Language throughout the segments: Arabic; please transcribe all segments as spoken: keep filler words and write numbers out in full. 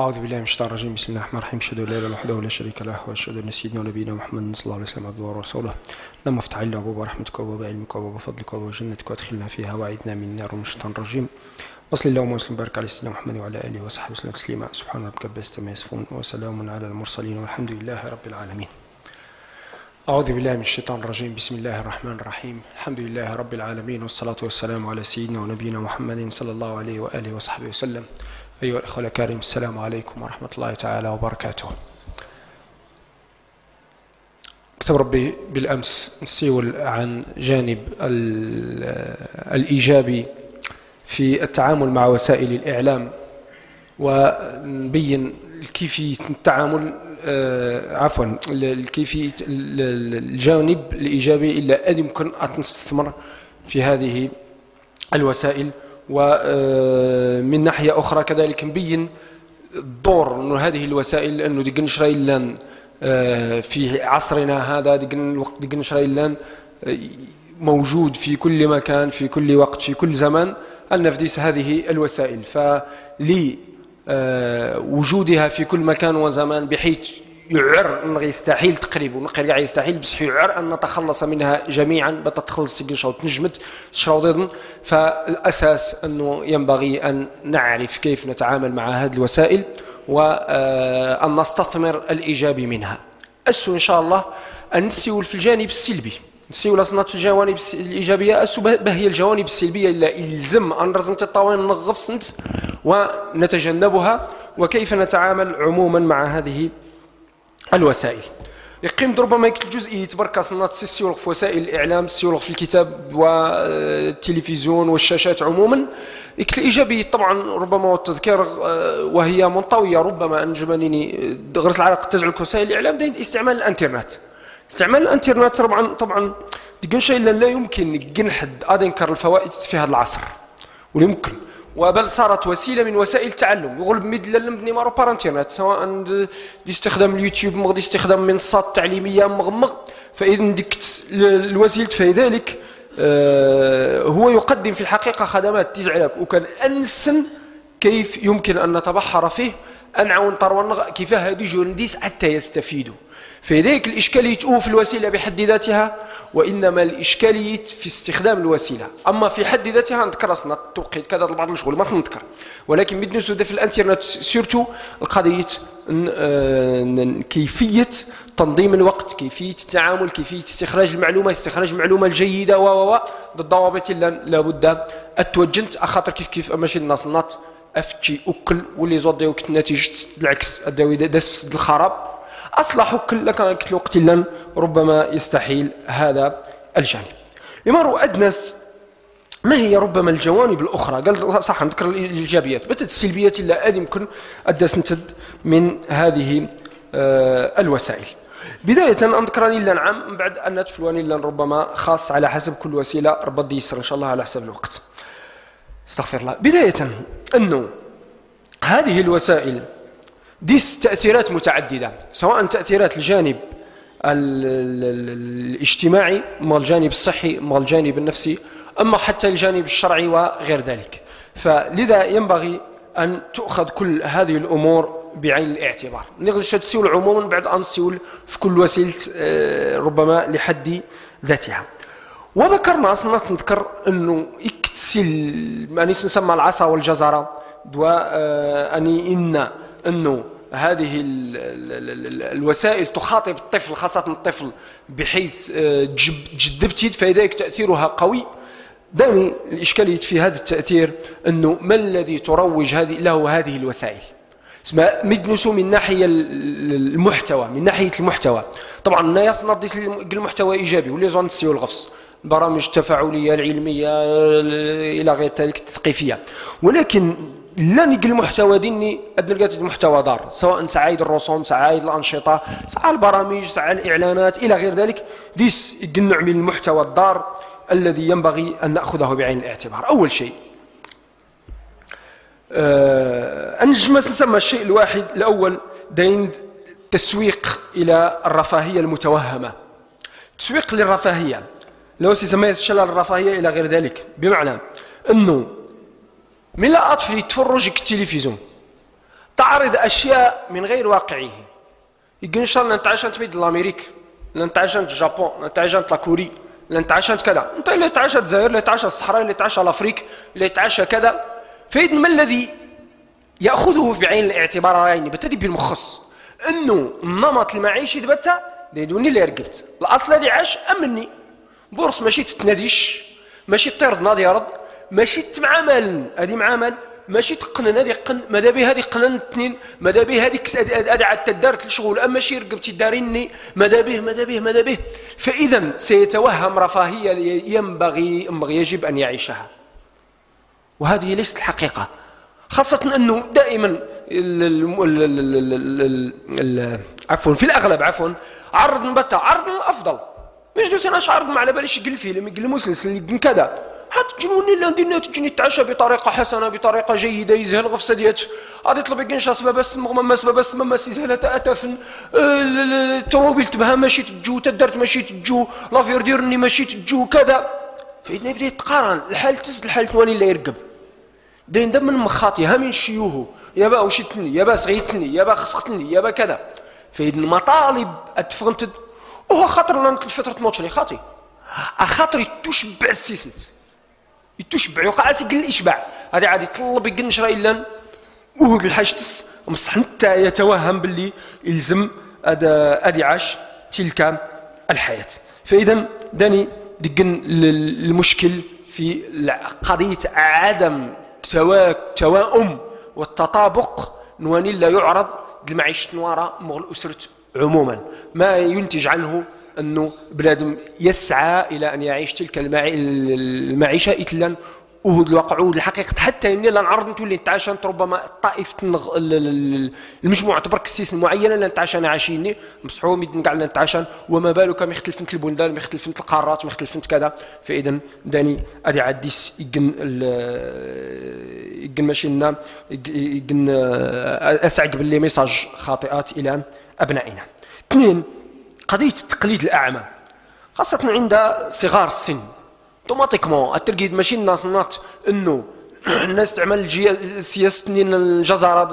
أعوذ بالله من الشيطان الرجيم. بسم الله الرحمن الرحيم. أشهد أن لا إله إلا الله وحده لا شريك له وأشهد أن سيدنا ونبينا محمد صلى الله عليه وسلم عبده ورسوله. اللهم افتح علينا أبواب رحمتك وأبواب علمك وأبواب فضلك وأبواب جنتك وأدخلنا فيها وأعذنا من النار ومن الشيطان الرجيم. وصل اللهم وسلم وبارك على سيدنا محمد وعلى آله وصحبه وسلم تسليما. سبحان ربك رب العزة عما يصفون وسلام على المرسلين والحمد لله رب العالمين. أعوذ بالله من الشيطان الرجيم. بسم الله الرحمن الرحيم. الحمد لله رب العالمين والصلاة والسلام على سيدنا ونبينا محمد صلى الله عليه وآله وصحبه وسلم. أيها الأخوة الكرام، السلام عليكم ورحمة الله تعالى وبركاته. كتب ربي بالأمس نسيول عن جانب الإيجابي في التعامل مع وسائل الإعلام، ونبين كيفية التعامل آه عفوا كيفية الجانب الإيجابي إلا أن يمكن أن نستثمر في هذه الوسائل. ومن ناحية أخرى كذلك نبين الدور أن هذه الوسائل أنه ديك نشري لان في عصرنا هذا، ديك الوقت ديك نشري لان موجود في كل مكان في كل وقت في كل زمان النفديس هذه الوسائل، فلوجودها في كل مكان وزمان بحيث يعر أن يستحيل تقريبا ونقرقع يستحيل بصح يعر أن نتخلص منها جميعا بتتخلص تجنشاو تنجمت شراوضن. فالأساس أنه ينبغي أن نعرف كيف نتعامل مع هذه الوسائل وأن نستثمر الإيجابي منها. أسو إن شاء الله أن نسيول في الجانب السلبي، نسيول أصنات في الجوانب الإيجابية. أسو بهي الجوانب السلبية إلا إلزم أن رزم تطاوين نغف سنت ونتجنبها، وكيف نتعامل عموما مع هذه الوسائل. يقيم ربما الجزئية تبرك صنات سيولغ في وسائل الإعلام، سيولغ في الكتاب والتلفزيون والشاشات عموما. الإيجابية طبعا ربما والتذكير وهي منطوية ربما أنجمانيني غرس العلاقة تزعلك وسائل الإعلام دي استعمال الانترنت. استعمال الانترنت طبعا طبعا ديك شيء لا يمكن نحد أذكر الفوائد في هذا العصر ولا يمكن، وبل صارت وسيله من وسائل التعلم. يغلب مدل لمبني مارو بار انترنت، سواء باستخدام اليوتيوب مغدي استخدام منصات تعليميه مغمغ. فاذا ديك الوسيله فلذلك آه هو يقدم في الحقيقه خدمات تجعلك وكان انسن كيف يمكن ان نتبحر فيه انعون طرون كيف هذه جنديس حتى يستفيدوا. فلذلك الإشكالية في الوسيلة بحد ذاتها، وإنما الإشكالية في استخدام الوسيلة. أما في حد ذاتها نذكر أصلا التوقيت كذا بعض الشغل ما نذكر، ولكن بدنا في الانترنت سيرتو القضية كيفية تنظيم الوقت، كيفية التعامل، كيفية استخراج المعلومة، استخراج المعلومة الجيدة و و الضوابط اللي لابد التوجنت أخاطر كيف كيف ماشي الناس نط أفتشي أكل واللي زود وقت النتيجة بالعكس الداوي داس في سد الخراب أصلح كل لك الوقت لن ربما يستحيل هذا الجانب. يمر أدنس ما هي ربما الجوانب الأخرى؟ قال صح نذكر الإيجابيات بتت السلبيات إلا أدي يمكن أدنس نتد من هذه آه الوسائل. بداية أذكرني إلا نعم من بعد أن تفلواني إلا ربما خاص على حسب كل وسيلة ربط يسر إن شاء الله على حسب الوقت. استغفر الله. بداية أنه هذه الوسائل ديس تأثيرات متعددة، سواء تأثيرات الجانب الاجتماعي مع الجانب الصحي مع الجانب النفسي، أما حتى الجانب الشرعي وغير ذلك. فلذا ينبغي أن تؤخذ كل هذه الأمور بعين الاعتبار. نغلش تسيول عموما بعد أن نسيول في كل وسيلة ربما لحد ذاتها. وذكرنا أصلا نذكر أنه اكتسل ما نسمى العصا والجزرة وأني إن أنه هذه الوسائل تخاطب الطفل خاصة الطفل بحيث جذبت يد، فلذلك تأثيرها قوي. دعني الإشكالية في هذا التأثير أنه ما الذي تروج هذه له هذه الوسائل؟ اسمها مدنسو من ناحية المحتوى، من ناحية المحتوى طبعا الناس نردس المحتوى إيجابي واللي زون السيو الغفص البرامج التفاعلية العلمية إلى غير ذلك التثقيفية، ولكن لا نقل المحتوى ديني أدنى المحتوى دار، سواء سعايد الرسوم سعايد الأنشطة سعايد البرامج سعايد الإعلانات إلى غير ذلك. ديس النوع من المحتوى الدار الذي ينبغي أن نأخذه بعين الاعتبار. أول شيء أه أنجم نسمى الشيء الواحد الأول دين تسويق إلى الرفاهية المتوهمة. تسويق للرفاهية لو سيسمى الشلل الرفاهية إلى غير ذلك، بمعنى أنه من لا أطفي يتفرج التلفزيون تعرض اشياء من غير واقعيه. يقول ان شاء الله نتعشى تبيد الامريك، لا نتعشى الجابون، لا نتعشى لا كوري، لا نتعشى كذا، انت اللي تعشى الجزائر، اللي تعشى الصحراء، اللي تعشى الافريق، اللي تعشى كذا. فإذن ما الذي ياخذه بعين الاعتبار رايني بتدي بالمخص انه النمط المعيشي دبتا ديدوني اللي رقبت الاصل هذه عاش امني بورص ماشي تتناديش، ماشي طير ناضي رض، ماشي تمعامل هذه معامل، ماشي تقنن هذه قن ماذا به هذه قنن اثنين، ماذا به هذيك هذه عاد تدارت الشغل، اما شي رقبتي داريني ماذا به ماذا به ماذا به. فاذا سيتوهم رفاهيه ينبغي يجب ان يعيشها، وهذه ليست الحقيقه. خاصة أنه دائما ال ال ال ال عفوا في الأغلب عفوا عرض نبتا عرض الأفضل، ما يجلسناش عرض ما على باليش يقل فيلم يقل مسلسل يقل كذا، حتى تجنوني لا ندير تجيني تعشى بطريقة حسنة بطريقة جيدة يزهل غفصة ديات غادي يطلب يقنشا سبب بس مغمى سبب بس مما يزهل تأتفن الطوموبيل تبها ماشي تجو تدرت ماشي تجو لافير ديرني ماشي تجو كذا. فإذا يبدا يتقارن الحال تسد الحال ثواني لا يرقب دين دم من مخاطي ها من شيوه يابا وشتني يابا صغيتني يابا خسختني يابا كذا. فإذا مطالب اتفهمت وهو خاطر لنا الفترة تموت في خاطي خاطر يتشبع السيسنت يتشبع يوقع سيقل الاشباع هذا عادي يطلب يقنش راه الا وهو الحاجتس مصح حتى يتوهم باللي يلزم ادي عاش تلك الحياة. فإذا داني دقن المشكل في قضية عدم توائم والتطابق نواني لا يعرض لمعيشة نوارا مغل أسرة عموما، ما ينتج عنه أنه بلادم يسعى إلى أن يعيش تلك المعيشة إتلا وهو الواقع الحقيقة حتى إني لا نعرض نتولي نتعاشى ربما طائفة المجموعة تبرك السيس معينة لا نتعاشى أنا عايشيني مصحوه ميدن قاعد نتعاشى وما بالك مختلفين البلدان مختلفين القارات مختلفين كذا. فإذا داني أدي عديس يجن يجن ماشينا يجن أسعق باللي ميساج خاطئات إلى أبنائنا. اثنين قضية تقليد الأعمى خاصة عند صغار السن اوتوماتيكمون التلقي ماشي الناس ناط انه الناس تعمل سياسه الجزره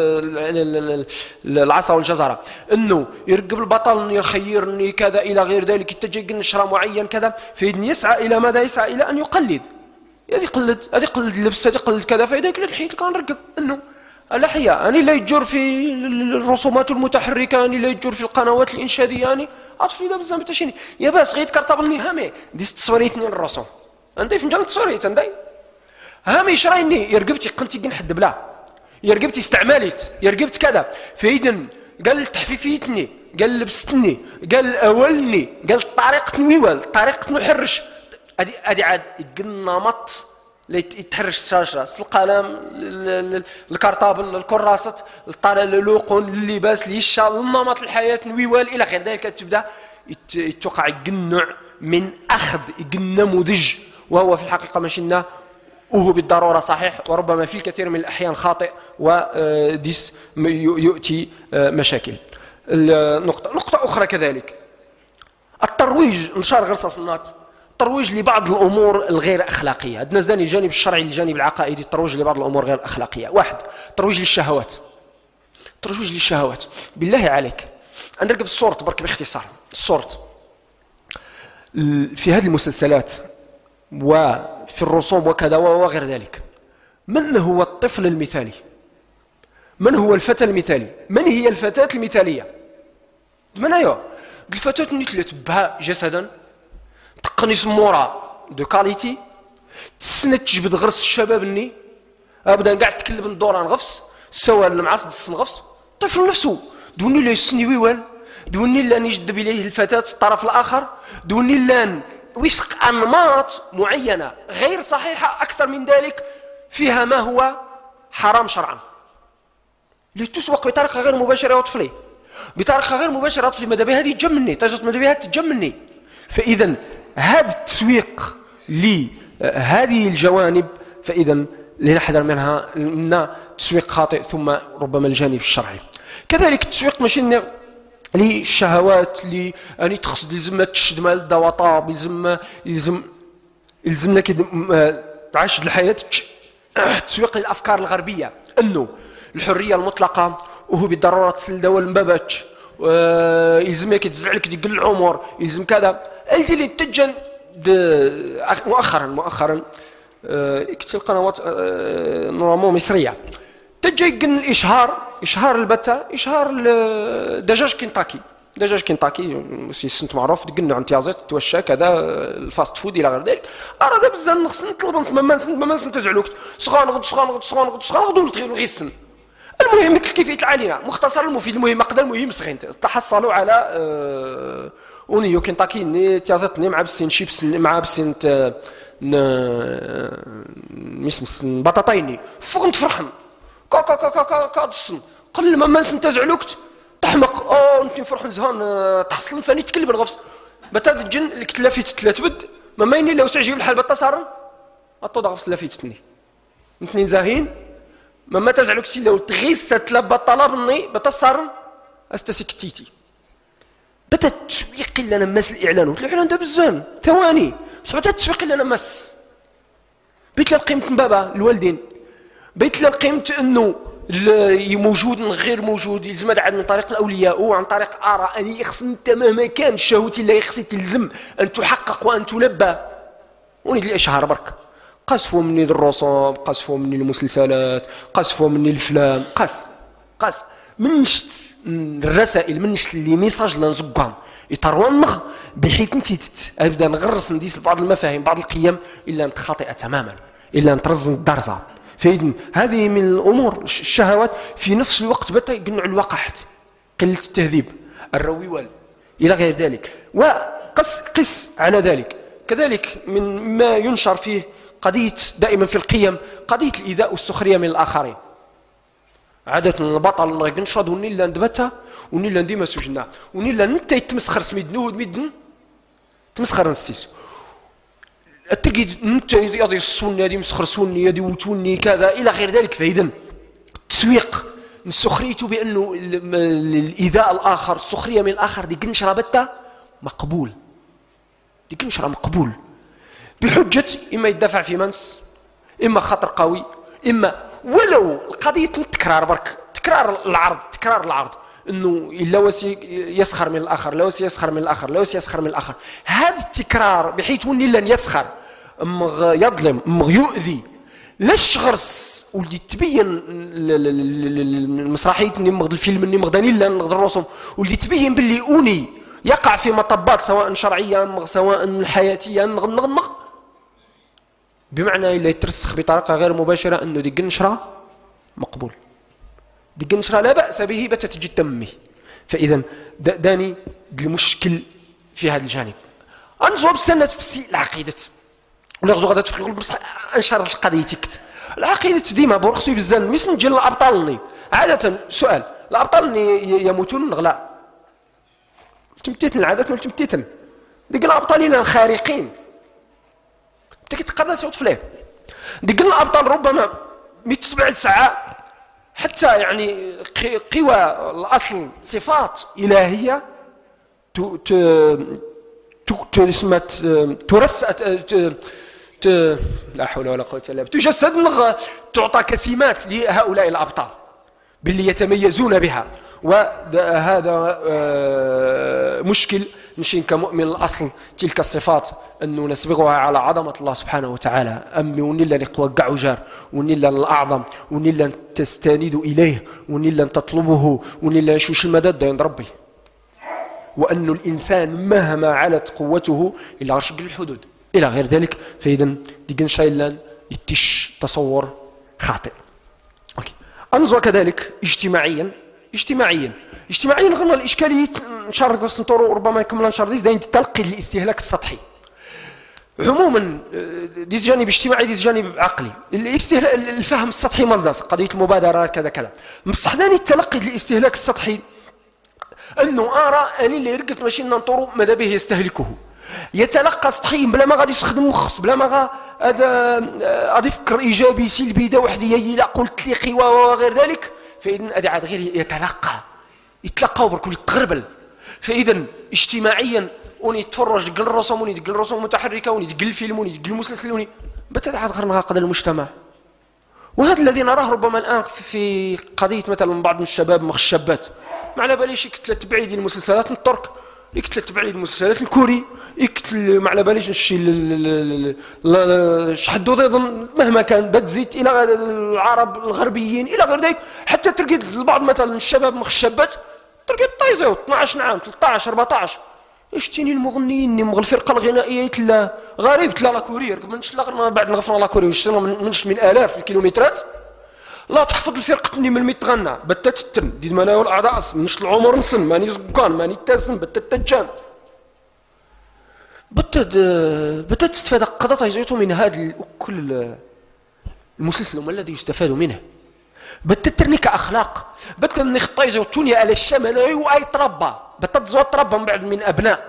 العصا والجزره انه يرقب البطل يخيرني كذا الى غير ذلك يتجه نشره معين كذا. فإذن يسعى الى ماذا؟ يسعى الى ان يقلد، هذه يقلد هذه يقلد اللبس هذه يقلد كذا. فاذا قلت الحين كان نرقب انه الاحياء اني لا يجر في الرسومات المتحركه اني لا يجر في القنوات الانشاديه اني عطفي لا بزاف تاشيني يا باس غير كارطابلني هامي دي تصويريتني الرسوم عندي فنجان تصويريت عندي هامي شرايني يرقبتي قنتي نحد بلا يرقبتي استعماليت يرقبت كذا. فإذا قال تحفيفيتني قال لبستني قال اولني قال طريقه نويوال طريقه نحرش ادي ادي عاد النمط اللي يتحرش الشاشه القلم الكارطابل الكراسه اللوقون اللباس ليشا النمط الحياه نويوال الى غير ذلك. تبدا يتوقع يقنع من اخذ نموذج وهو في الحقيقه ماشينا وهو بالضروره صحيح وربما في الكثير من الاحيان خاطئ وديس يؤتي مشاكل. نقطه نقطه اخرى كذلك الترويج نشار غير صنات الترويج لبعض الامور الغير اخلاقيه. عندنا زاني الجانب الشرعي الجانب العقائدي الترويج لبعض الامور غير اخلاقيه. واحد ترويج للشهوات ترويج للشهوات بالله عليك انا نرقب الصورة برك باختصار الصورة في هذه المسلسلات وفي الرسوم وكذا وغير ذلك. من هو الطفل المثالي؟ من هو الفتى المثالي؟ من هي الفتاة المثالية؟ من هي الفتاة اللي تلتبها جسدا تقني سمورة دو كاليتي تسنى تجبد غرس الشباب اني ابدا قاعد تكلم الدوران غفص سوى المعاصد السنغفص الطفل نفسه دوني لا يسني ويوال دوني لا يجذب اليه الفتاة الطرف الاخر دوني لا وفق انماط معينة غير صحيحة اكثر من ذلك فيها ما هو حرام شرعا لتسوق بطريقة غير مباشرة وطفلي بطريقة غير مباشرة طفلي ماذا بها هذه تجمني تجد ماذا بها تجمني. فإذا هذا التسويق لهذه الجوانب فإذا لنحذر منها من تسويق خاطئ ثم ربما الجانب الشرعي. كذلك التسويق ماشي للشهوات لي اني تقصد يلزم تشد مال الدواطاب يلزم يلزم يلزمنا كده تعيش الحياة تسويق للأفكار الغربية انه الحريه المطلقه وهو بالضروره تسل دواء المباباتش يلزمك يتزعلك ديك العمر يلزم كذا الدي اللي تجن مؤخرا مؤخرا كنت القنوات نورمالمون مصريه تجي يقن الاشهار اشهار البتة اشهار دجاج كنتاكي دجاج كنتاكي سي سنت معروف تقنع امتيازات توشى كذا الفاست فود الى غير ذلك اراد بزاف نخص نطلب نسمى ما نسمى ما نتزعلوك سخان غد سخان غد سخان غد سخان غد ولتغيروا غير السن المهم كيفيه العاليه مختصر المفيد المهم قدر المهم سخين تحصلوا على أه اونيو كنتاكي ني تيازاتني مع بسين شيبس مع بسين ميسمس بطاطايني فوق نتفرحن كا كا كا كا كا كا تصن قل ما نتزعلوك تحمق اه انت فرحان زهان تحصل فاني تكلب الغفص بتا تجن الكتلافيت تلاتبد ما مايني لو سعجيب الحال بتا صارن اطود غفص لافيتني اثنين زاهين ما ما تزعلوك سي لو تغيس تلبى طلبني بتا صارن استسي كتيتي بتا التسويق اللي انا ماس الاعلان الاعلان ده بزاف ثواني سمعت التسويق اللي انا ماس بيت قيمه بابا الوالدين بيت قيمه انه موجود من غير موجود يلزم هذا من طريق الاولياء وعن طريق اراء ان يخص انت مهما كان الشهوه اللي يخصك تلزم ان تحقق وان تلبى ونيد الاشهار برك قصفوا مني الرسوم قصفوا مني المسلسلات قصفوا مني الافلام قص قص من نشت الرسائل من نشت لي ميساج لنزقان يطرونغ بحيث انت ابدا نغرس نديس بعض المفاهيم بعض القيم الا انت خاطئه تماما الا انت رزن الدرزه فإذن هذه من الأمور الشهوات في نفس الوقت بتا يقنع الوقحت قلة التهذيب الرويوال إلى غير ذلك وقس قس على ذلك كذلك من ما ينشر فيه قضية دائما في القيم قضية الإيذاء والسخرية من الآخرين عادة البطل ينشرد ونيلا ندبتها ونيلا ديما سجنا ونيلا نتا يتمسخر سميد نود ميدن تمسخر نسيس تجد انت يدي السنه يدي مسخر سني يدي وتوني كذا الى غير ذلك فاذا التسويق من سخريته بانه الايذاء الاخر السخريه من الاخر دي قنشره بته مقبول دي قنشره مقبول بحجه اما يدافع في منس اما خطر قوي اما ولو القضيه تكرار برك تكرار العرض تكرار العرض انه اللوث يسخر من الاخر اللوث يسخر من الاخر اللوث يسخر من الاخر هذا التكرار بحيث وني لن يسخر امغ يظلم امغ يؤذي لاش غرس ولدي تبين المسرحيه نمغ الفيلم نمغ دانيلا نغد الرسوم ولدي تبين باللي اوني يقع في مطبات سواء شرعيه سواء حياتيه نغ نغ نغ بمعنى الا يترسخ بطريقه غير مباشره انه دي قنشره مقبول دي قنشره لا باس به بتت تجي تمي فاذا داني المشكل في هذا الجانب انزوب سنه في السي العقيده ولا غزو غادا تفكر بصح انشر القضيه تكت العقيده ديما برخصي بزاف مش نجي الابطال عاده سؤال الابطال يموتون نغلا تمتيتن عاده تمتيتن ديك الابطال الخارقين انت كتقدر صوت فليه ديك الابطال ربما متتبع لساعه حتى يعني قوى الاصل صفات الهيه ت ت تسمى ترس لا حول ولا قوه الا بالله تجسد تعطى كسمات لهؤلاء الابطال باللي يتميزون بها وهذا مشكل نشين كمؤمن الاصل تلك الصفات انه نسبغها على عظمه الله سبحانه وتعالى امي ونلا نقوقع جار ونلا الاعظم ونلا تستند اليه ونلا تطلبه ونلا نشوش المدد عند ربي وأن الإنسان مهما علت قوته إلا رشق الحدود إلى غير ذلك فإذا ديجن شايلان يتش تصور خاطئ أوكي. أنظر كذلك اجتماعيا اجتماعيا اجتماعيا غنى الإشكالية نشار درس نطورو ربما يكمل نشار ديس داين تلقي الاستهلاك السطحي عموما ديس جانب اجتماعي ديس جانب عقلي الاستهلاك الفهم السطحي مصدر قضية المبادرات كذا كذا بصح ثاني التلقي للاستهلاك السطحي انه ارى اني اللي يرقد ماشي ننطرو ماذا به يستهلكه يتلقى سطحيا بلا ما غادي يستخدم مخص بلا ما غا هذا غادي يفكر ايجابي سلبي دا وحدي لا قلت لي قوى وغير ذلك فاذا هذا عاد غير يتلقى يتلقى وبرك يتقربل فاذا اجتماعيا وني يتفرج دق الرسوم وني دق الرسوم متحركه وني دق الفيلم وني دق المسلسل وني بتا عاد غير نعقد المجتمع وهذا الذي نراه ربما الآن في قضية مثلا بعض من الشباب مع الشابات، ما على باليش يقتل تبعيد المسلسلات الترك، يقتل تبعيد المسلسلات الكوري، يقتل ما على باليش الشيء شحدو ضيضا مهما كان بد زيت الى العرب الغربيين الى غير ذلك. حتى تلقى البعض مثلا الشباب مع الشابات تلقى طايزيو اثناش عام ثلاثطاش أربعطاش اشتيني المغنيين مغ الفرقه الغنائيه تلا غريب تلا لا كوري منش لا بعد نغفنا لا كوري وشتنا منش من الاف الكيلومترات لا تحفظ الفرقه تني من تغنى بتات تتن دي مناول الاعضاء منش العمر نسن ماني زكان ماني تاسن بتات تجان بتات بتات تستفاد قضاء يزيتوا من هذا كل المسلسل وما الذي يستفاد منه بتترني كاخلاق بتني خطايزه وتونيا على الشمال اي تربى بتتزوى تربى من بعد من ابناء.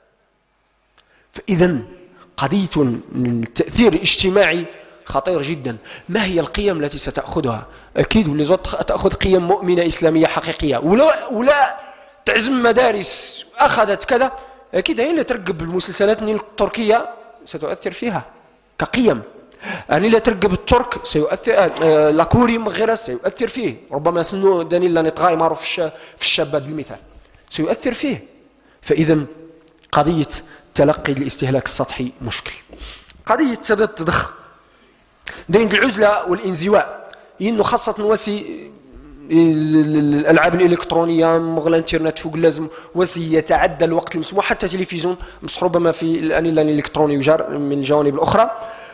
فاذا قضيه التاثير الاجتماعي خطير جدا. ما هي القيم التي ستاخذها؟ اكيد واللي تاخذ قيم مؤمنه اسلاميه حقيقيه ولا ولا تعزم مدارس اخذت كذا اكيد هي اللي ترقب المسلسلات التركيه ستؤثر فيها كقيم. يعني لا ترقب الترك سيؤثر آه لا كوري غيره سيؤثر فيه ربما سنو دانيلا نتغاي معروف في الشابات بالمثال سيؤثر فيه. فاذا قضيه تلقي الاستهلاك السطحي مشكل. قضيه التضخم بين العزله والانزواء انه خاصه وسي الالعاب الالكترونيه مغ الانترنت فوق اللازم وسي يتعدى الوقت المسموح حتى التلفزيون مش ربما في الانيلا الالكتروني يجار من الجوانب الاخرى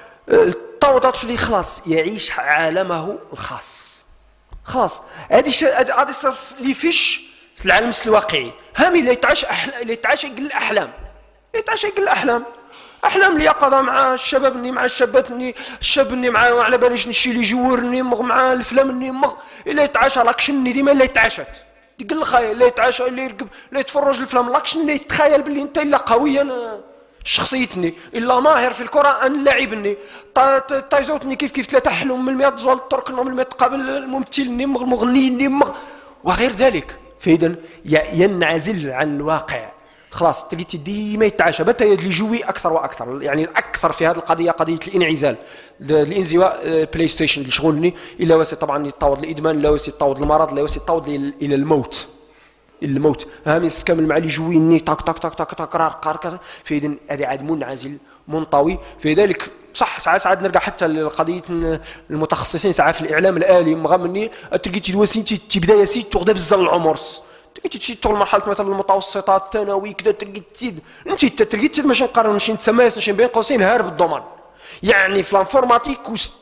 التوضات في خلاص يعيش عالمه الخاص خلاص هذه هذه صرف لي فيش العالم الواقعي هامي اللي يتعاش أحل... اللي يتعاش يقل الاحلام اللي يتعاش يقل الاحلام احلام اليقظه مع الشباب ني مع الشابات ني الشاب ني مع على باليش نشي لي جور ني مع الفلام ني مغ الا يتعاشى لاكشن ني ديما الا يتعاشت يقل الخيال اللي يتعاشى اللي يركب اللي يتفرج الفلام لاكشن اللي يتخيل باللي انت الا قويا شخصيتني الا ماهر في الكره ان لاعبني طايزوتني كيف كيف ثلاثه حلم من مئة زول ترك من مئة تقابل الممثل نمغ المغني نمغ وغير ذلك. فاذا ينعزل عن الواقع خلاص تلقيتي ديما يتعاشى بتا يجوي اكثر واكثر. يعني الاكثر في هذه القضيه قضيه الانعزال الانزواء بلاي ستيشن اللي شغلني الا وسي طبعا يتطاود الادمان لا وسي يتطاود المرض لا وسي يتطاود الى الموت الموت هامي سكامل مع اللي جويني تاك تاك تاك تاك تاك رار قار. فاذا هذا عاد منعزل منطوي. في ذلك صح ساعات ساعات نرجع حتى لقضيه المتخصصين ساعات في الاعلام الالي مغمني تلقي تدوسي انت بدايه سيت تغدا بزاف العمرس تلقي تشي تطول مرحله مثلا المتوسطات الثانوي كذا تلقي تزيد انت تلقي تزيد ماشي نقارن ماشي نتسمى ماشي بين قوسين هارب الضمان يعني في الانفورماتيك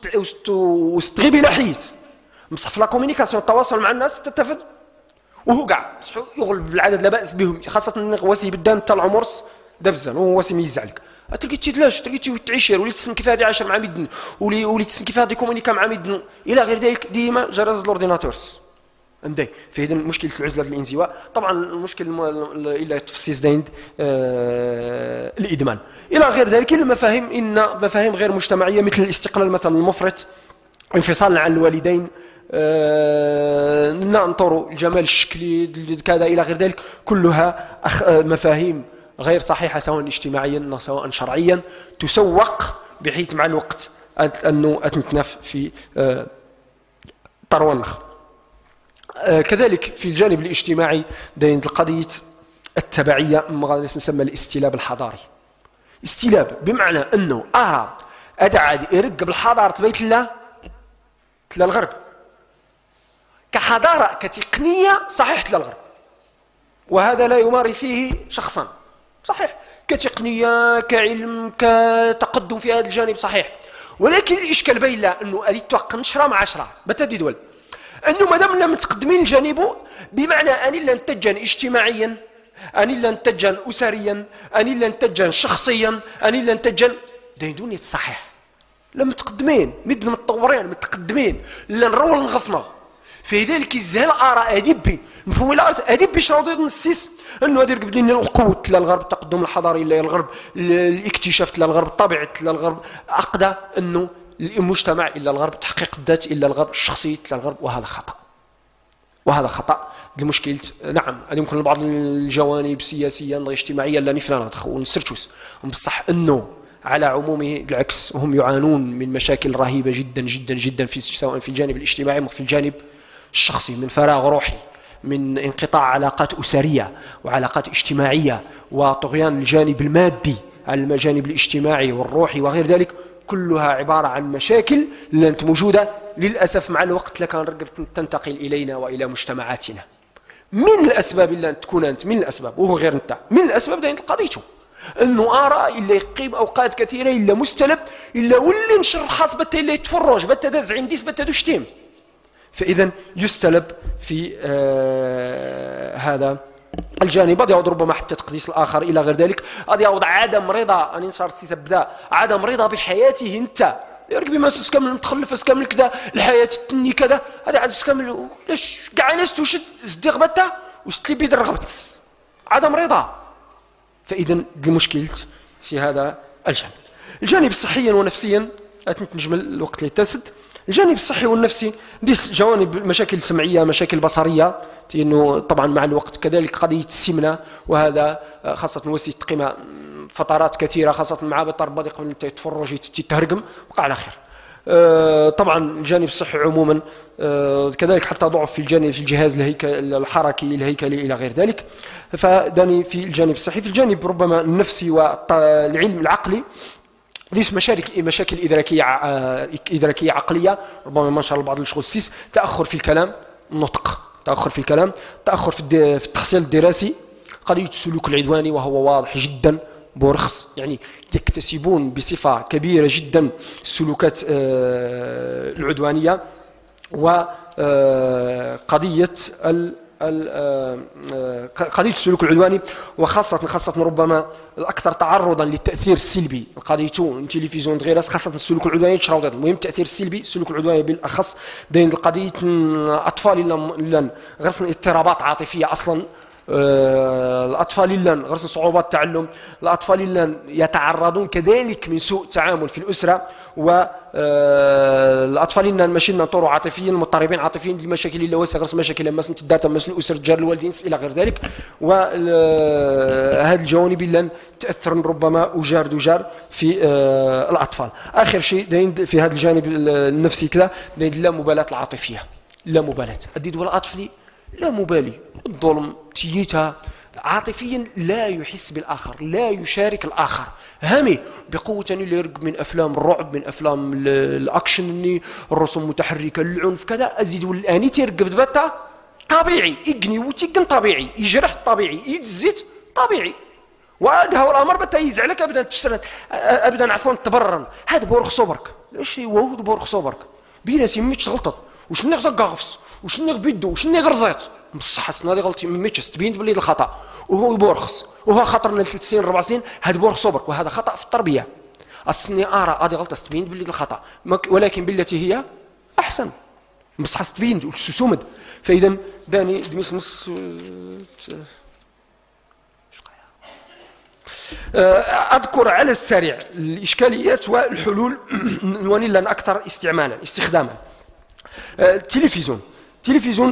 وستغيبي لحيت بصح في لا كومينيكاسيون التواصل مع الناس تتفد وهو كاع يغلب العدد لا باس بهم خاصه واسي بدان تاع العمرس دبزان وهو واسي ميزعلك تلقي تيدلاش تلقي تعيشر ولي تسن كيف هذه عاشر مع ميدن ولي ولي تسن كيف هذه كومونيكا مع ميدن الى غير ذلك ديما جرز الاورديناتورز عندي. فاذا مشكله العزله الانزواء طبعا المشكل الى تفسيس دايند آه الادمان الى غير ذلك المفاهيم ان مفاهيم غير مجتمعيه مثل الاستقلال مثلا المفرط انفصال عن الوالدين آه ننطروا الجمال الشكلي كذا الى غير ذلك كلها مفاهيم غير صحيحه سواء اجتماعيا أو سواء شرعيا تسوق بحيث مع الوقت انه تنتنف في آه طرونخ. آه كذلك في الجانب الاجتماعي داين قضيه التبعيه ما نسمى الاستلاب الحضاري. استلاب بمعنى انه ارى ادعى يرقب الحضاره بيت الله تلا الغرب كحضاره كتقنيه صحيح تلا الغرب وهذا لا يماري فيه شخصا صحيح كتقنيه كعلم كتقدم في هذا الجانب صحيح. ولكن الاشكال باين له انه هذه توقع نشره مع عشره بتدي دول انه مادامنا متقدمين لجانبه بمعنى اني لا نتجن اجتماعيا اني لا نتجن اسريا اني لا نتجن شخصيا اني لا نتجن دايدوني الصحيح لا متقدمين مدن متطورين متقدمين لا نرول نغفنا. في ذلك الزهل اراء ادبي مفهوم الى ادبي شنو نسيس انه هذه ركب لنا القوه تلا الغرب التقدم الحضاري لا الغرب الاكتشاف تلا الغرب الطبيعه تلا الغرب اقدى انه المجتمع الا الغرب تحقيق الذات الا الغرب الشخصيه تلا الغرب وهذا خطا وهذا خطا. المشكل نعم هذه يمكن بعض الجوانب سياسيا اجتماعيا لا نفلا ندخل ونسرتوس بصح انه على عمومه بالعكس، وهم يعانون من مشاكل رهيبة جدا جدا جدا في سواء في الجانب الاجتماعي وفي الجانب الشخصي، من فراغ روحي، من انقطاع علاقات أسرية وعلاقات اجتماعية، وطغيان الجانب المادي على الجانب الاجتماعي والروحي وغير ذلك. كلها عبارة عن مشاكل لانت موجودة للأسف مع الوقت لكان تنتقل إلينا وإلى مجتمعاتنا. من الأسباب اللي أنت تكون أنت من الأسباب وهو غير أنت من الأسباب ده قضيته أنه أرى إلا يقيم أوقات كثيرة إلا مستلب إلا ولي نشر خاص بتا إلا يتفرج بتا داز عنديس بتا دو شتيم. فإذا يستلب في آه هذا الجانب. قد يعود ربما حتى تقديس الآخر إلى غير ذلك. قد يعود عدم رضا أن صارت سيسبدا عدم رضا بحياته أنت يركبي ما سكمل متخلف سكمل كذا الحياة تني كذا هذا عاد سكمل ليش كاع ناس توشد صديق بتا وستلي بيد رغبت عدم رضا. فإذا المشكلة في هذا الجانب. الجانب صحيا ونفسيا نجمل الوقت اللي يتسد. الجانب الصحي والنفسي دي جوانب مشاكل سمعية مشاكل بصرية لأنه طبعا مع الوقت كذلك قضية السمنة وهذا خاصة وسيلة تقيمة فترات كثيرة خاصة مع بطربض قبل أن تتفرج تتهرقم وقع على خير. طبعا الجانب الصحي عموما كذلك حتى ضعف في الجانب في الجهاز الهيكل الحركي الهيكلي إلى غير ذلك. فداني في الجانب الصحي. في الجانب ربما النفسي والعلم العقلي ليش مشاكل مشاكل إدراكية إدراكية عقلية ربما ما شاء الله بعض الشغل السيس تأخر في الكلام النطق تأخر في الكلام تأخر في في التحصيل الدراسي. قضية السلوك العدواني وهو واضح جدا بورخص يعني يكتسبون بصفة كبيرة جدا السلوكات العدوانية. وقضية قضية السلوك العدواني وخاصة خاصة ربما الأكثر تعرضا للتأثير السلبي قضيته التلفزيون غير خاصة السلوك العدواني تشراو المهم التأثير السلبي السلوك العدواني بالأخص بين قضية الأطفال اللي غرسن اضطرابات عاطفية أصلا. الأطفال اللي غرسن صعوبات تعلم الأطفال اللي يتعرضون كذلك من سوء تعامل في الأسرة والأطفال اللي ماشي نطوروا عاطفيا مضطربين عاطفيا لمشاكل اللي واسع غرس مشاكل لما سنت الدار مثل الأسر جار الوالدين إلى غير ذلك. وهذه الجوانب اللي تأثر ربما وجار دوجار في الأطفال. آخر شيء في هذا الجانب النفسي كذا لا مبالاة العاطفية لا مبالاة أديد ولا أطفالي لا مبالي الظلم تيتها عاطفيا لا يحس بالآخر لا يشارك الآخر هامي بقوة اللي يرق من أفلام الرعب من أفلام الأكشن اللي الرسوم متحركة العنف كذا أزيد والآني تيرق بدبتا طبيعي يقني وتيقن طبيعي يجرح طبيعي يتزيت طبيعي. وهذا هو الأمر بتا يزعلك أبدا تشترت أبدا عفوا تبررا هذا بورخ صبرك ليش هو بورخ صبرك بينا سميتش غلطت وش نغزق قافص وش نغ بيدو وش نغ رزيت بصح حسنا هذه غلطي ميتش تبين بلي الخطا وهو يبورخص وهو خطر من ثلاث سنين أربع سنين هذا بورخ صبرك وهذا خطا في التربيه. اصني ارى هذه غلطه تبين بلي الخطا ولكن بالتي هي احسن بصح تبين وتسومد. فاذا داني دميس نص اذكر على السريع الاشكاليات والحلول نواني لان اكثر استعمالا استخداما. التلفزيون التلفزيون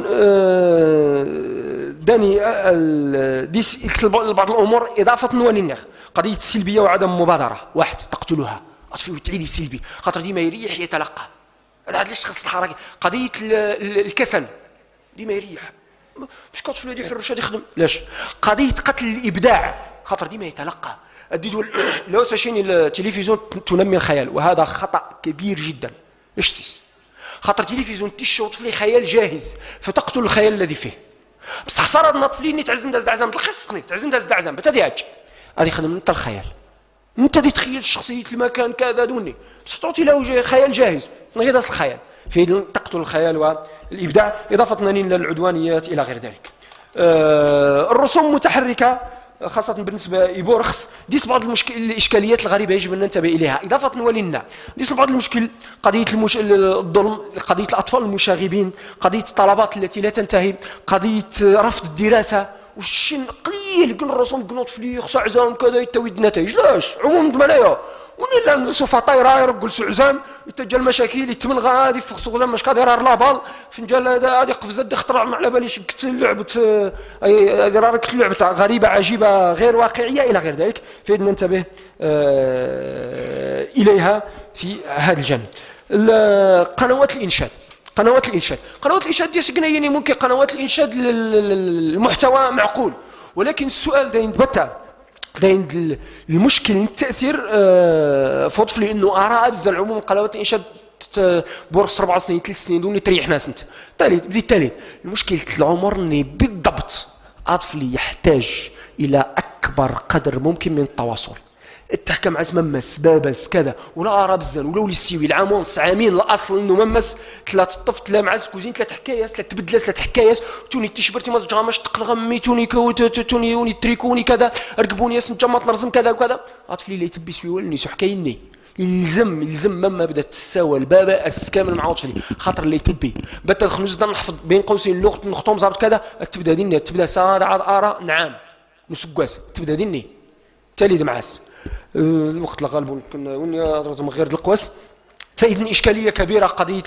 داني ديس بعض الامور اضافه نواني قضيه السلبيه وعدم مبادره. واحد تقتلها اطفي وتعيدي سلبي خاطر ديما يريح يتلقى هذا ليش خاص الحركه. قضيه الكسل ديما يريح مش كطفل يدي حرش يخدم لاش. قضيه قتل الابداع خاطر ديما يتلقى اديدو لو ساشيني التلفزيون تنمي الخيال وهذا خطا كبير جدا. ايش سيس خاطر تلفزيون تشوط في خيال جاهز فتقتل الخيال الذي فيه. بصح فرضنا طفلين تعزم داز دعزم الخصني تعزم داز دعزم بتدي هاج هذه خدم انت الخيال انت دي تخيل شخصيه المكان كذا دوني بصح تعطي له خيال جاهز غير داز الخيال في تقتل الخيال والابداع اضافه للعدوانيات الى غير ذلك. آه الرسوم متحركه خاصة بالنسبة يبورخس ديس بعض المشكل الإشكاليات الغريبة يجب أن ننتبه إليها إضافة ولنا ديس بعض المشكل قضية المش... الظلم قضية الأطفال المشاغبين قضية الطلبات التي لا تنتهي قضية رفض الدراسة والشن قليل قل الرسوم قنوط فلي خص عزام كذا يتويد النتائج لاش عموم ملايا ونلا نصوفها طايرة يرقل سعزام يتجا المشاكل يتملغى هذه في خصوصا مش قادر يرار لابال فنجال هذا هذه قفزة اخترع مع باليش كت لعبة هذه راك لعبة غريبة عجيبة غير واقعية إلى غير ذلك. فإذا ننتبه اليها في هذا الجانب. قنوات الانشاد قنوات الانشاد قنوات الانشاد ديال قلنا يعني ممكن قنوات الانشاد المحتوى معقول، ولكن السؤال داين يتبتع داين المشكل التاثير فوض في انه اراء بزاف العموم قنوات الانشاد بورص اربع سنين ثلاث سنين دوني تريح ناس انت تالي بدي تالي المشكل العمر اني بالضبط الطفل يحتاج الى اكبر قدر ممكن من التواصل. التحكم عاد ممس بابس كذا ولا ارى بزاف ولا ولي السيوي العام ونص عامين الاصل انه ممس ثلاث طفت لا مع كوزين ثلاث حكايات ثلاث تبدلات ثلاث حكايات توني تشبرتي ما زجاماش تقلغمي توني توني وني تريكوني كذا ركبوني اسم جماط نرزم كذا وكذا اطفلي اللي تبي سوي ولني سو حكايني يلزم يلزم مما بدات تساوى البابا الكامل مع طفلي خاطر اللي تبي بدا خنوز نحفظ بين قوسين اللغه نخطم زابط كذا تبدا ديني تبدا ساعه عاد ارى نعم مسكواس تبدا ديني تالي دمعاس الوقت الغالب كنا وني غير القواس. فإذن إشكالية كبيرة قضية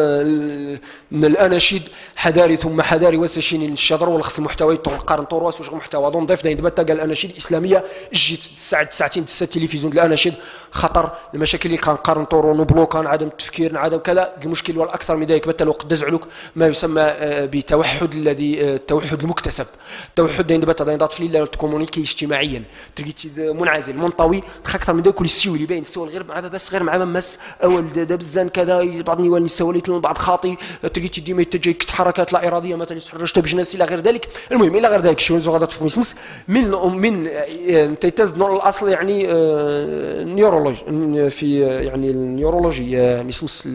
أن الأناشيد حذاري ثم حذاري وسشين الشجر والخص المحتوى قارن طورواس وش محتوى ضم ضيف داين دبتا قال الأناشيد الإسلامية جيت ساعة ساعتين تسع تلفزيون الأناشيد خطر المشاكل اللي كان قارن طورو نبلوكان عدم التفكير عدم كذا المشكل والأكثر من ذلك بتا الوقت دزعلك ما يسمى بتوحد الذي التوحد المكتسب. التوحد داين دبتا داين ضاف لي تكومونيكي اجتماعيا تلقيت منعزل منطوي أكثر من ذلك كل السيول اللي باين السيول غير مع بس غير مع مس أول دبزان كذا بعض نيوان يسوليت بعض خاطي تلقيت ديما يتجي حركات لا اراديه مثلا يسحرجت بجناس الى غير ذلك. المهم الى غير ذلك شنو زغادات في مسمس من من تيتاز الاصل يعني نيورولوجي في يعني النيورولوجي مسمس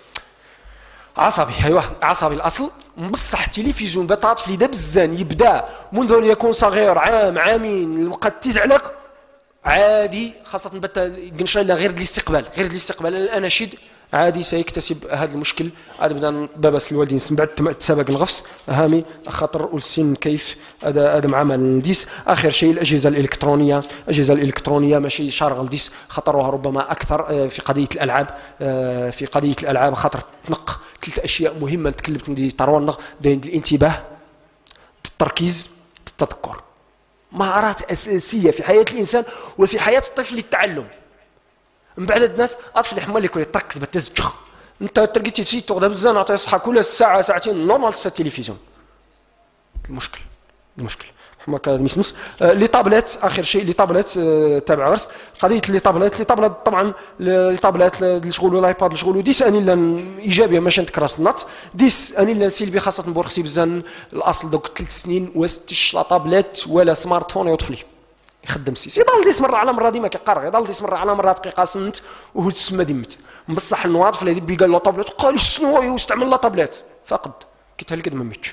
عصبي ايوه عصبي الاصل بصح تلفزيون بطاط في دبزان يبدا منذ ان يكون صغير عام عامين الوقت تزعلك عادي خاصة بتا قنشا لا غير الاستقبال غير الاستقبال الأناشيد عادي سيكتسب هذا المشكل. عاد بدا بابس الوالدين من بعد تسابق الغفص هامي خاطر والسن كيف هذا هذا مع الديس. اخر شيء الاجهزه الالكترونيه الاجهزه الالكترونيه ماشي شارغ الديس خطرها ربما اكثر في قضيه الالعاب في قضيه الالعاب خاطر تنق ثلاث اشياء مهمه تكلمت ندير ترونق داين الانتباه التركيز التذكر مهارات اساسيه في حياه الانسان وفي حياه الطفل للتعلم. من بعد الناس اطفال حمال يكون يتركز بالتسجخ انت تلقيتي تسي تغدا بزاف نعطيه يصحى كل ساعه ساعتين نورمال تسى التلفزيون المشكل المشكل حما كان مسمس آه لي طابلات اخر شيء لي طابلات آه تابع غرس قضيه لي طابلات لي طابلات طبعا لي طابلات الشغل الايباد الشغل ديس اني لا ايجابيه ماشي نتكراس النط ديس اني لا سلبي خاصه بورخسي بزاف الاصل دوك ثلاث سنين واستش لا طابلات ولا سمارت فون يطفلي يخدم السيس يضل ديس مره على مره ديما كيقرا يضل ديس مره على مره دقيقه سنت وهو تسمى ديمت بصح النواضف اللي بي قال لا طابلات قال شنو يستعمل لا طابلات فقد كيتهلك دمميتش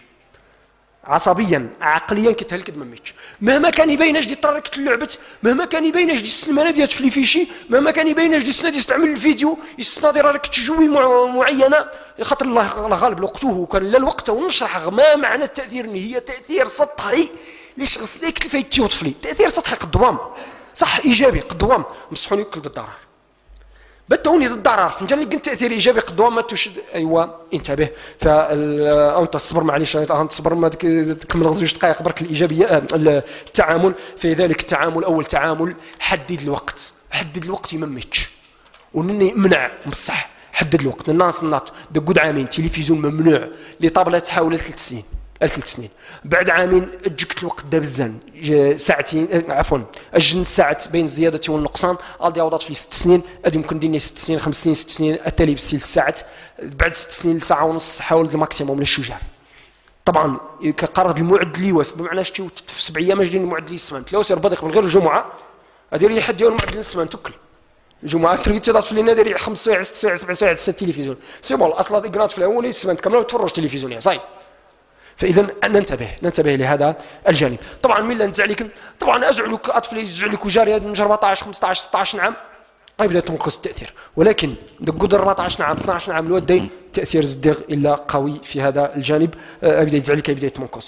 عصبيا عقليا كيتهلك دمميتش مهما كان يبين اش دي طريقه اللعبه مهما كان يبين اش دي السلمانه ديال في فيشي مهما كان يبين اش دي السنه دي يستعمل الفيديو يستناضي راك تجوي معينه خاطر الله غالب وقته كان لا الوقت ونشرح ما معنى التاثير ان هي تاثير سطحي ليش غسليك كيف يتيوطفلي تاثير سطحي قدوام صح ايجابي قدوام مسحوني كل الضرر بتوني الضرر فنجان اللي قلت تاثير ايجابي قدوام ما تشد ايوا انتبه فا تصبر معليش تصبر ما تكمل زوج دقائق برك الايجابيه التعامل في ذلك التعامل اول تعامل حدد الوقت حدد الوقت يممتش ونني منع بصح حدد الوقت الناس الناط دقود عامين تلفزيون ممنوع لي طابله تحاول ثلاث سنين ثلاث سنين بعد عامين اجيك الوقت دابزان ساعتين عفوا اجن ساعه بين الزياده والنقصان غادي يعوضات في ست سنين غادي يمكن ديني ست سنين خمس سنين ست سنين التالي بسيل الساعات بعد ست سنين لساعه ونص حاول الماكسيموم للشجاع. طبعا كقرض المعد ليواس بمعنى شتي في سبع ايام اجي المعد للسمان تلاو سير بدق من غير الجمعه غادي يريح حد ديال المعد للسمان تكل الجمعه تريد تضاف في لنا دير خمس سوايع ست سوايع سبع سوايع ست تلفزيون سي بون اصلا قرات في الاول السمان كامله تفرج تلفزيون يا صاي. فاذا ننتبه ننتبه لهذا الجانب. طبعا من لا نزعلك طبعا ازعلك اطفال يزعلك جاري من أربعطاش خمسطاش ستطاش عام غيبدا تنقص التاثير ولكن دق أربعطاش عام اثناش عام الوالدين تاثير زديغ الا قوي في هذا الجانب يبدا يزعلك يبدا يتمنقص.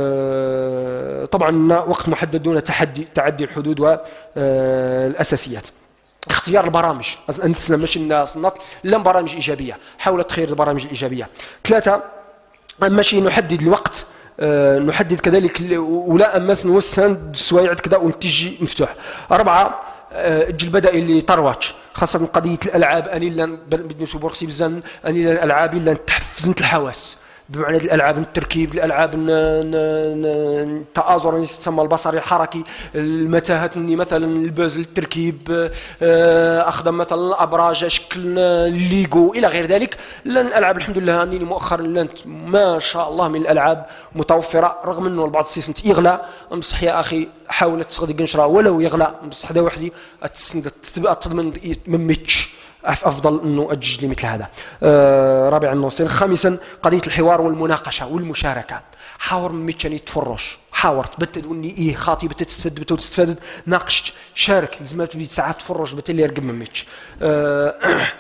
طبعا وقت محدد دون تحدي تعدي الحدود والاساسيات. اختيار البرامج انسنا ماشي الناس لا برامج ايجابيه حاول تخير البرامج الايجابيه. ثلاثه ماشي نحدد الوقت أه نحدد كذلك ولا امس نوسن السوايع كذا ونتجي مفتوح. اربعه أه البدائل اللي طرواتش خاصة قضية الألعاب أني لا بالنسبة لبورسي بزاف أني الألعاب إلا تحفزنت الحواس بمعنى الالعاب التركيب الالعاب التآزر اللي تسمى البصري الحركي المتاهه اني مثلا البازل التركيب اخدم مثلا الابراج اشكل الليغو الى غير ذلك. لان الالعاب الحمد لله اني مؤخرا لانت ما شاء الله من الالعاب متوفره رغم انه البعض السيسنت يغلى بصح يا اخي حاول تغدي قنشره ولو يغلى بصح هذا وحدي تبقى تضمن مميتش افضل انه اجج لي مثل هذا. آه رابعا نوصل. خامسا قضيه الحوار والمناقشه والمشاركه. حاور ميتشاني تفرش حاورت بتد اني ايه خاطي بتد تستفد بتد تستفد ناقشت شارك زعما تبدي ساعات تفرش بتد اللي يرقم ميتش. آه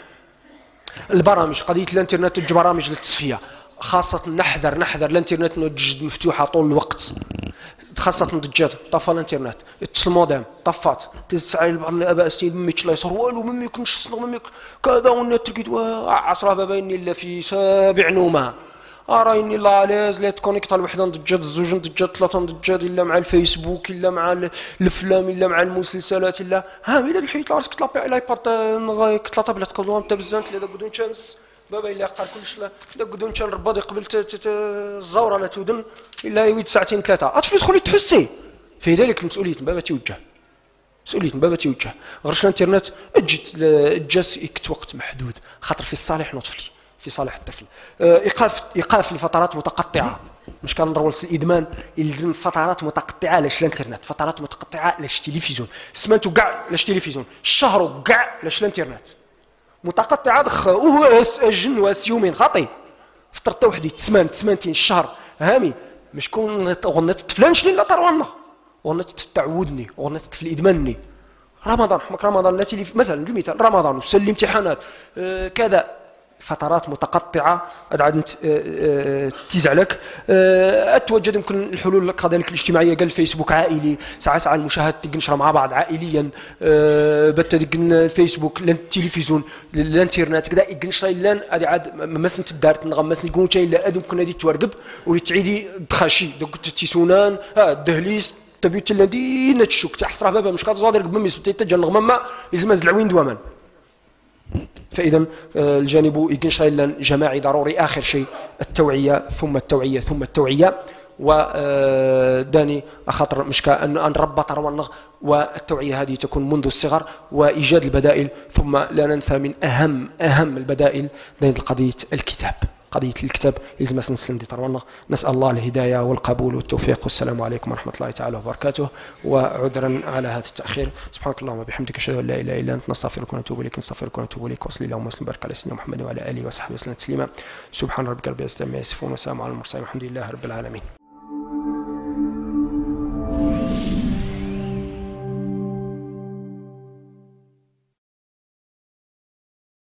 البرامج قضيه الانترنت تجي برامج للتصفيه خاصة نحذر نحذر الانترنت انه تجد مفتوحة طول الوقت خاصة دجات طفى الانترنت اتصل مودام طفات تسعى بعض الاباء السيد ميتش لا يصير والو ما يكونش الصنغ ما يكون كذا والنت تلقيت عصرها بابا اني الا في سابع نومه ارايني لا عليز لا تكونيكت الوحده دجات الزوج دجات ثلاثه دجات الا مع الفيسبوك الا مع الافلام الا مع المسلسلات الا ها الا الحيط راسك تلابي الايباد كتلاطه بلا تقدروا انت بزاف لا قدون تشانس بابا الا قال كلش لا قدون تشان رباضي قبل الزوره لا تودن الا يويد ساعتين ثلاثه اطفي تدخلي تحسي في ذلك المسؤوليه بابا توجه مسؤوليه بابا توجه غير الانترنت اجت جاس اكت وقت محدود خاطر في الصالح نطفلي في صالح الطفل. ايقاف ايقاف لفترات متقطعه مش كان نروح الادمان يلزم فترات متقطعه لاش الانترنت فترات متقطعه لاش التلفزيون سمعتوا كاع لاش التلفزيون الشهر كاع لاش الانترنت متقطعه دخ وهو اجن واس يومين خاطي فطرت وحدي تسمان تسمانتين الشهر هامي مش كون غنيت الطفلانش لا طرونا غنيت تعودني غنيت الطفل ادمانني رمضان حمك رمضان لا تلي مثلا المثال رمضان وسلي امتحانات آه كذا فترات متقطعه عاد تيزع لك اتوجد يمكن الحلول كذلك الاجتماعيه قال الفيسبوك عائلي ساعه ساعه المشاهد تنشر مع بعض عائليا بت الفيسبوك التلفزيون الانترنت كذا ينشر لان هذه عاد مسن تدارت نغمس نقول شيء لا ادم كنا دي تورقب ولتعيدي تخاشي دوك تيسونان ها الدهليز تبيت الذي نتشوك تحصر بابا مش كتزادر بميس تتجن غمما لازم العوين دواما. فإذا الجانب يكون جماعي ضروري آخر شيء التوعية ثم التوعية ثم التوعية وداني أخطر مشكا أن نربط روانغ والتوعية هذه تكون منذ الصغر وإيجاد البدائل ثم لا ننسى من أهم أهم البدائل دين قضية الكتاب قضية الكتاب لازم نسلم دي طروانغ. نسأل الله الهداية والقبول والتوفيق والسلام عليكم ورحمة الله تعالى وبركاته وعذرا على هذا التأخير. سبحانك اللهم وبحمدك أشهد أن لا إله إلا أنت نستغفرك ونتوب إليك نستغفرك ونتوب إليك وصلي اللهم وسلم وبارك على سيدنا محمد وعلى آله وصحبه وسلم تسليما. سبحان ربك رب العزة عما يصفون وسلام على المرسلين والحمد لله رب العالمين.